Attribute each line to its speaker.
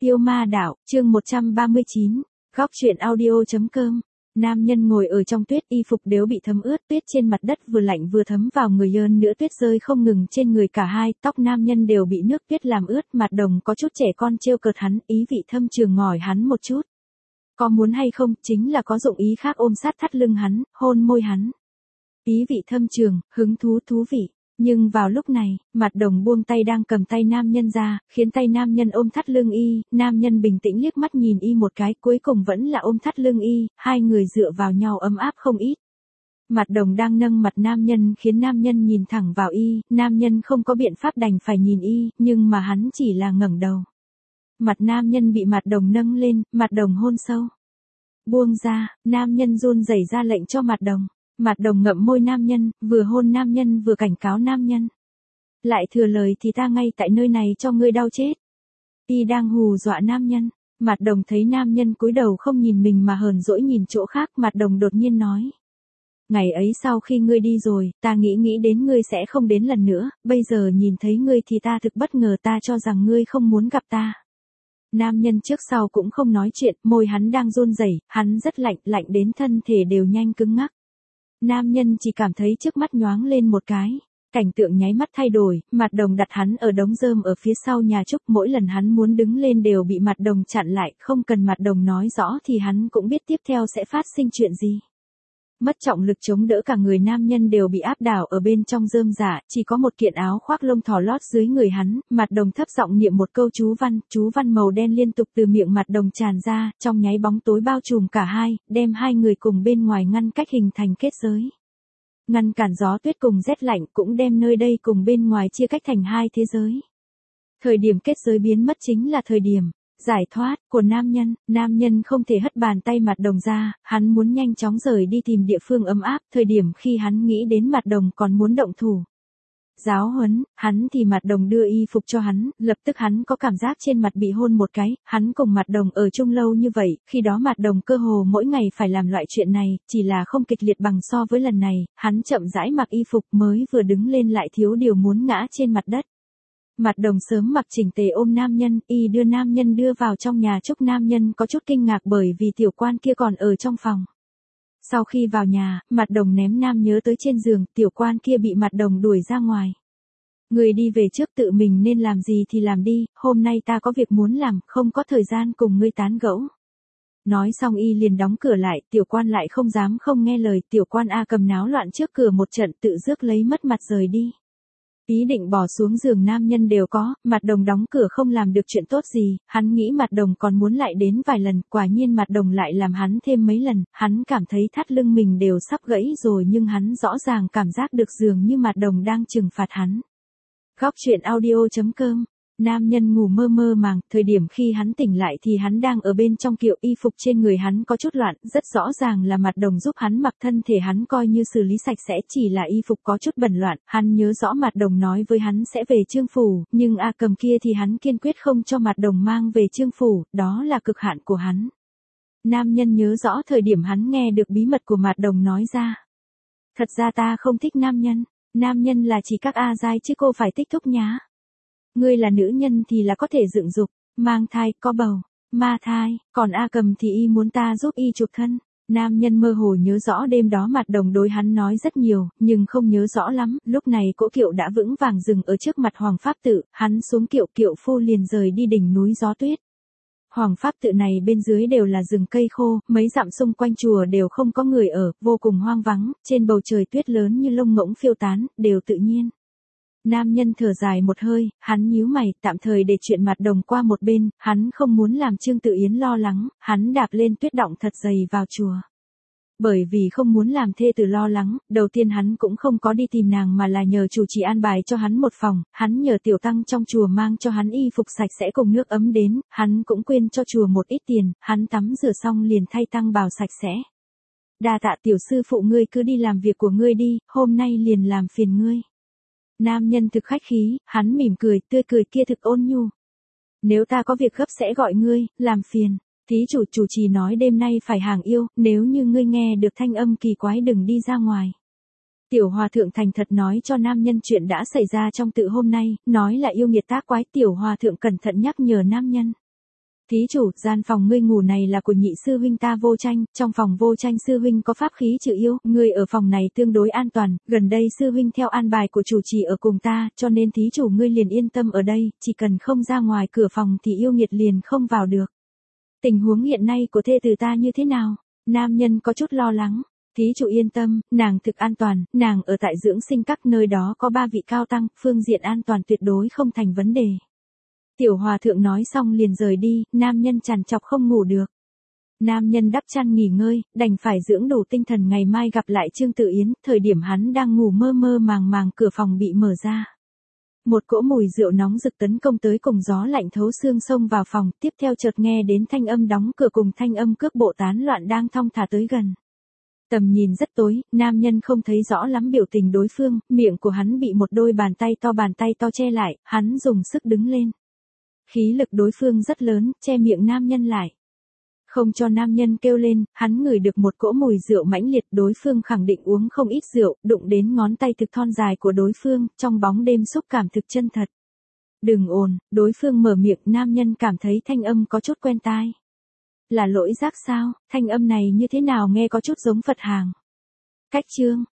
Speaker 1: Yêu ma đạo, chương 139, góc truyện audio.com. Nam nhân ngồi ở trong tuyết, y phục đều bị thấm ướt, tuyết trên mặt đất vừa lạnh vừa thấm vào người, hơn nữa tuyết rơi không ngừng trên người cả hai, tóc nam nhân đều bị nước tuyết làm ướt, mặt Đồng có chút trẻ con trêu cợt hắn, ý vị thâm trường ngỏi hắn một chút. Có muốn hay không, chính là có dụng ý khác, ôm sát thắt lưng hắn, hôn môi hắn. Ý vị thâm trường, hứng thú thú vị. Nhưng vào lúc này, mặt Đồng buông tay đang cầm tay nam nhân ra, khiến tay nam nhân ôm thắt lưng y, nam nhân bình tĩnh liếc mắt nhìn y một cái, cuối cùng vẫn là ôm thắt lưng y, hai người dựa vào nhau ấm áp không ít. Mặt Đồng đang nâng mặt nam nhân khiến nam nhân nhìn thẳng vào y, nam nhân không có biện pháp đành phải nhìn y, nhưng mà hắn chỉ là ngẩng đầu. Mặt nam nhân bị mặt Đồng nâng lên, mặt Đồng hôn sâu. Buông ra, nam nhân run rẩy ra lệnh cho mặt Đồng. Mặt Đồng ngậm môi nam nhân, vừa hôn nam nhân vừa cảnh cáo nam nhân. Lại thừa lời thì ta ngay tại nơi này cho ngươi đau chết. Y đang hù dọa nam nhân. Mặt Đồng thấy nam nhân cúi đầu không nhìn mình mà hờn dỗi nhìn chỗ khác, Mặt Đồng đột nhiên nói. Ngày ấy sau khi ngươi đi rồi, ta nghĩ đến ngươi sẽ không đến lần nữa, bây giờ nhìn thấy ngươi thì ta thực bất ngờ, ta cho rằng ngươi không muốn gặp ta. Nam nhân trước sau cũng không nói chuyện, môi hắn đang run rẩy, hắn rất lạnh, lạnh đến thân thể đều nhanh cứng ngắc. Nam nhân chỉ cảm thấy trước mắt nhoáng lên một cái, cảnh tượng nháy mắt thay đổi, Mặt Đồng đặt hắn ở đống rơm ở phía sau nhà trúc, mỗi lần hắn muốn đứng lên đều bị Mặt Đồng chặn lại, không cần Mặt Đồng nói rõ thì hắn cũng biết tiếp theo sẽ phát sinh chuyện gì. Mất trọng lực chống đỡ, cả người nam nhân đều bị áp đảo ở bên trong rơm rạ, chỉ có một kiện áo khoác lông thỏ lót dưới người hắn, Mặt Đồng thấp giọng niệm một câu chú văn màu đen liên tục từ miệng Mặt Đồng tràn ra, trong nháy bóng tối bao trùm cả hai, đem hai người cùng bên ngoài ngăn cách, hình thành kết giới. Ngăn cản gió tuyết cùng rét lạnh, cũng đem nơi đây cùng bên ngoài chia cách thành hai thế giới. Thời điểm kết giới biến mất chính là thời điểm giải thoát của nam nhân không thể hất bàn tay Mặt Đồng ra, hắn muốn nhanh chóng rời đi tìm địa phương ấm áp, thời điểm khi hắn nghĩ đến Mặt Đồng còn muốn động thủ. Giáo huấn, hắn thì Mặt Đồng đưa y phục cho hắn, lập tức hắn có cảm giác trên mặt bị hôn một cái, hắn cùng Mặt Đồng ở chung lâu như vậy, khi đó Mặt Đồng cơ hồ mỗi ngày phải làm loại chuyện này, chỉ là không kịch liệt bằng so với lần này, hắn chậm rãi mặc y phục, mới vừa đứng lên lại thiếu điều muốn ngã trên mặt đất. Mặt Đồng sớm mặc chỉnh tề ôm nam nhân, y đưa nam nhân đưa vào trong nhà trúc, nam nhân có chút kinh ngạc bởi vì tiểu quan kia còn ở trong phòng. Sau khi vào nhà, Mặt Đồng ném nam nhớ tới trên giường, tiểu quan kia bị Mặt Đồng đuổi ra ngoài. Người đi về trước, tự mình nên làm gì thì làm đi, hôm nay ta có việc muốn làm, không có thời gian cùng ngươi tán gẫu. Nói xong y liền đóng cửa lại, tiểu quan lại không dám không nghe lời, tiểu quan A cầm náo loạn trước cửa một trận, tự rước lấy mất mặt rời đi. Ý định bỏ xuống giường nam nhân đều có, Mặt Đồng đóng cửa không làm được chuyện tốt gì, hắn nghĩ Mặt Đồng còn muốn lại đến vài lần, quả nhiên Mặt Đồng lại làm hắn thêm mấy lần, hắn cảm thấy thắt lưng mình đều sắp gãy rồi, nhưng hắn rõ ràng cảm giác được dường như Mặt Đồng đang trừng phạt hắn. Góc truyện audio.com. Nam nhân ngủ mơ mơ màng, thời điểm khi hắn tỉnh lại thì hắn đang ở bên trong kiệu, y phục trên người hắn có chút loạn, rất rõ ràng là Mặt Đồng giúp hắn mặc, thân thể hắn coi như xử lý sạch sẽ, chỉ là y phục có chút bẩn loạn, hắn nhớ rõ Mặt Đồng nói với hắn sẽ về Chương Phủ, nhưng A Cầm kia thì hắn kiên quyết không cho Mặt Đồng mang về Chương Phủ, đó là cực hạn của hắn. Nam nhân nhớ rõ thời điểm hắn nghe được bí mật của Mặt Đồng nói ra. Thật ra ta không thích nam nhân là chỉ các A giai chứ cô phải tích thúc nhá. Ngươi là nữ nhân thì là có thể dựng dục, mang thai, có bầu, ma thai, còn A Cầm thì y muốn ta giúp y chuộc thân. Nam nhân mơ hồ nhớ rõ đêm đó Mặt Đồng đối hắn nói rất nhiều, nhưng không nhớ rõ lắm, lúc này cỗ kiệu đã vững vàng dừng ở trước mặt Hoàng Pháp Tự, hắn xuống kiệu, kiệu phu liền rời đi đỉnh núi gió tuyết. Hoàng Pháp Tự này bên dưới đều là rừng cây khô, mấy dặm xung quanh chùa đều không có người ở, vô cùng hoang vắng, trên bầu trời tuyết lớn như lông ngỗng phiêu tán, đều tự nhiên. Nam nhân thở dài một hơi, hắn nhíu mày, tạm thời để chuyện Mặt Đồng qua một bên, hắn không muốn làm Trương Tự Yến lo lắng, hắn đạp lên tuyết động thật dày vào chùa. Bởi vì không muốn làm thê tử lo lắng, đầu tiên hắn cũng không có đi tìm nàng mà là nhờ chủ trì an bài cho hắn một phòng, hắn nhờ tiểu tăng trong chùa mang cho hắn y phục sạch sẽ cùng nước ấm đến, hắn cũng quyên cho chùa một ít tiền, hắn tắm rửa xong liền thay tăng bào sạch sẽ. Đa tạ tiểu sư phụ, ngươi cứ đi làm việc của ngươi đi, hôm nay liền làm phiền ngươi. Nam nhân thực khách khí, hắn mỉm cười, tươi cười kia thực ôn nhu. Nếu ta có việc gấp sẽ gọi ngươi, làm phiền. Thí chủ trì nói đêm nay phải hàng yêu, nếu như ngươi nghe được thanh âm kỳ quái đừng đi ra ngoài. Tiểu hòa thượng thành thật nói cho nam nhân chuyện đã xảy ra trong tự hôm nay, nói là yêu nghiệt tác quái, tiểu hòa thượng cẩn thận nhắc nhở nam nhân. Thí chủ, gian phòng ngươi ngủ này là của nhị sư huynh ta Vô Tranh, trong phòng Vô Tranh sư huynh có pháp khí trừ yêu, ngươi ở phòng này tương đối an toàn, gần đây sư huynh theo an bài của chủ trì ở cùng ta, cho nên thí chủ ngươi liền yên tâm ở đây, chỉ cần không ra ngoài cửa phòng thì yêu nghiệt liền không vào được. Tình huống hiện nay của thê tử ta như thế nào? Nam nhân có chút lo lắng. Thí chủ yên tâm, nàng thực an toàn, nàng ở tại dưỡng sinh các nơi đó có 3 vị cao tăng, phương diện an toàn tuyệt đối không thành vấn đề. Tiểu hòa thượng nói xong liền rời đi, nam nhân trằn trọc không ngủ được. Nam nhân đắp chăn nghỉ ngơi, đành phải dưỡng đủ tinh thần ngày mai gặp lại Trương Tự Yến, thời điểm hắn đang ngủ mơ mơ màng màng cửa phòng bị mở ra. Một cỗ mùi rượu nóng rực tấn công tới cùng gió lạnh thấu xương xông vào phòng, tiếp theo chợt nghe đến thanh âm đóng cửa cùng thanh âm cước bộ tán loạn đang thong thả tới gần. Tầm nhìn rất tối, nam nhân không thấy rõ lắm biểu tình đối phương, miệng của hắn bị một đôi bàn tay to che lại, hắn dùng sức đứng lên. Khí lực đối phương rất lớn, che miệng nam nhân lại. Không cho nam nhân kêu lên, hắn ngửi được một cỗ mùi rượu mãnh liệt, đối phương khẳng định uống không ít rượu, đụng đến ngón tay thực thon dài của đối phương, trong bóng đêm xúc cảm thực chân thật. Đừng ồn, đối phương mở miệng, nam nhân cảm thấy thanh âm có chút quen tai. Là lỗi giác sao, thanh âm này như thế nào nghe có chút giống Phật hàng. Cách chương.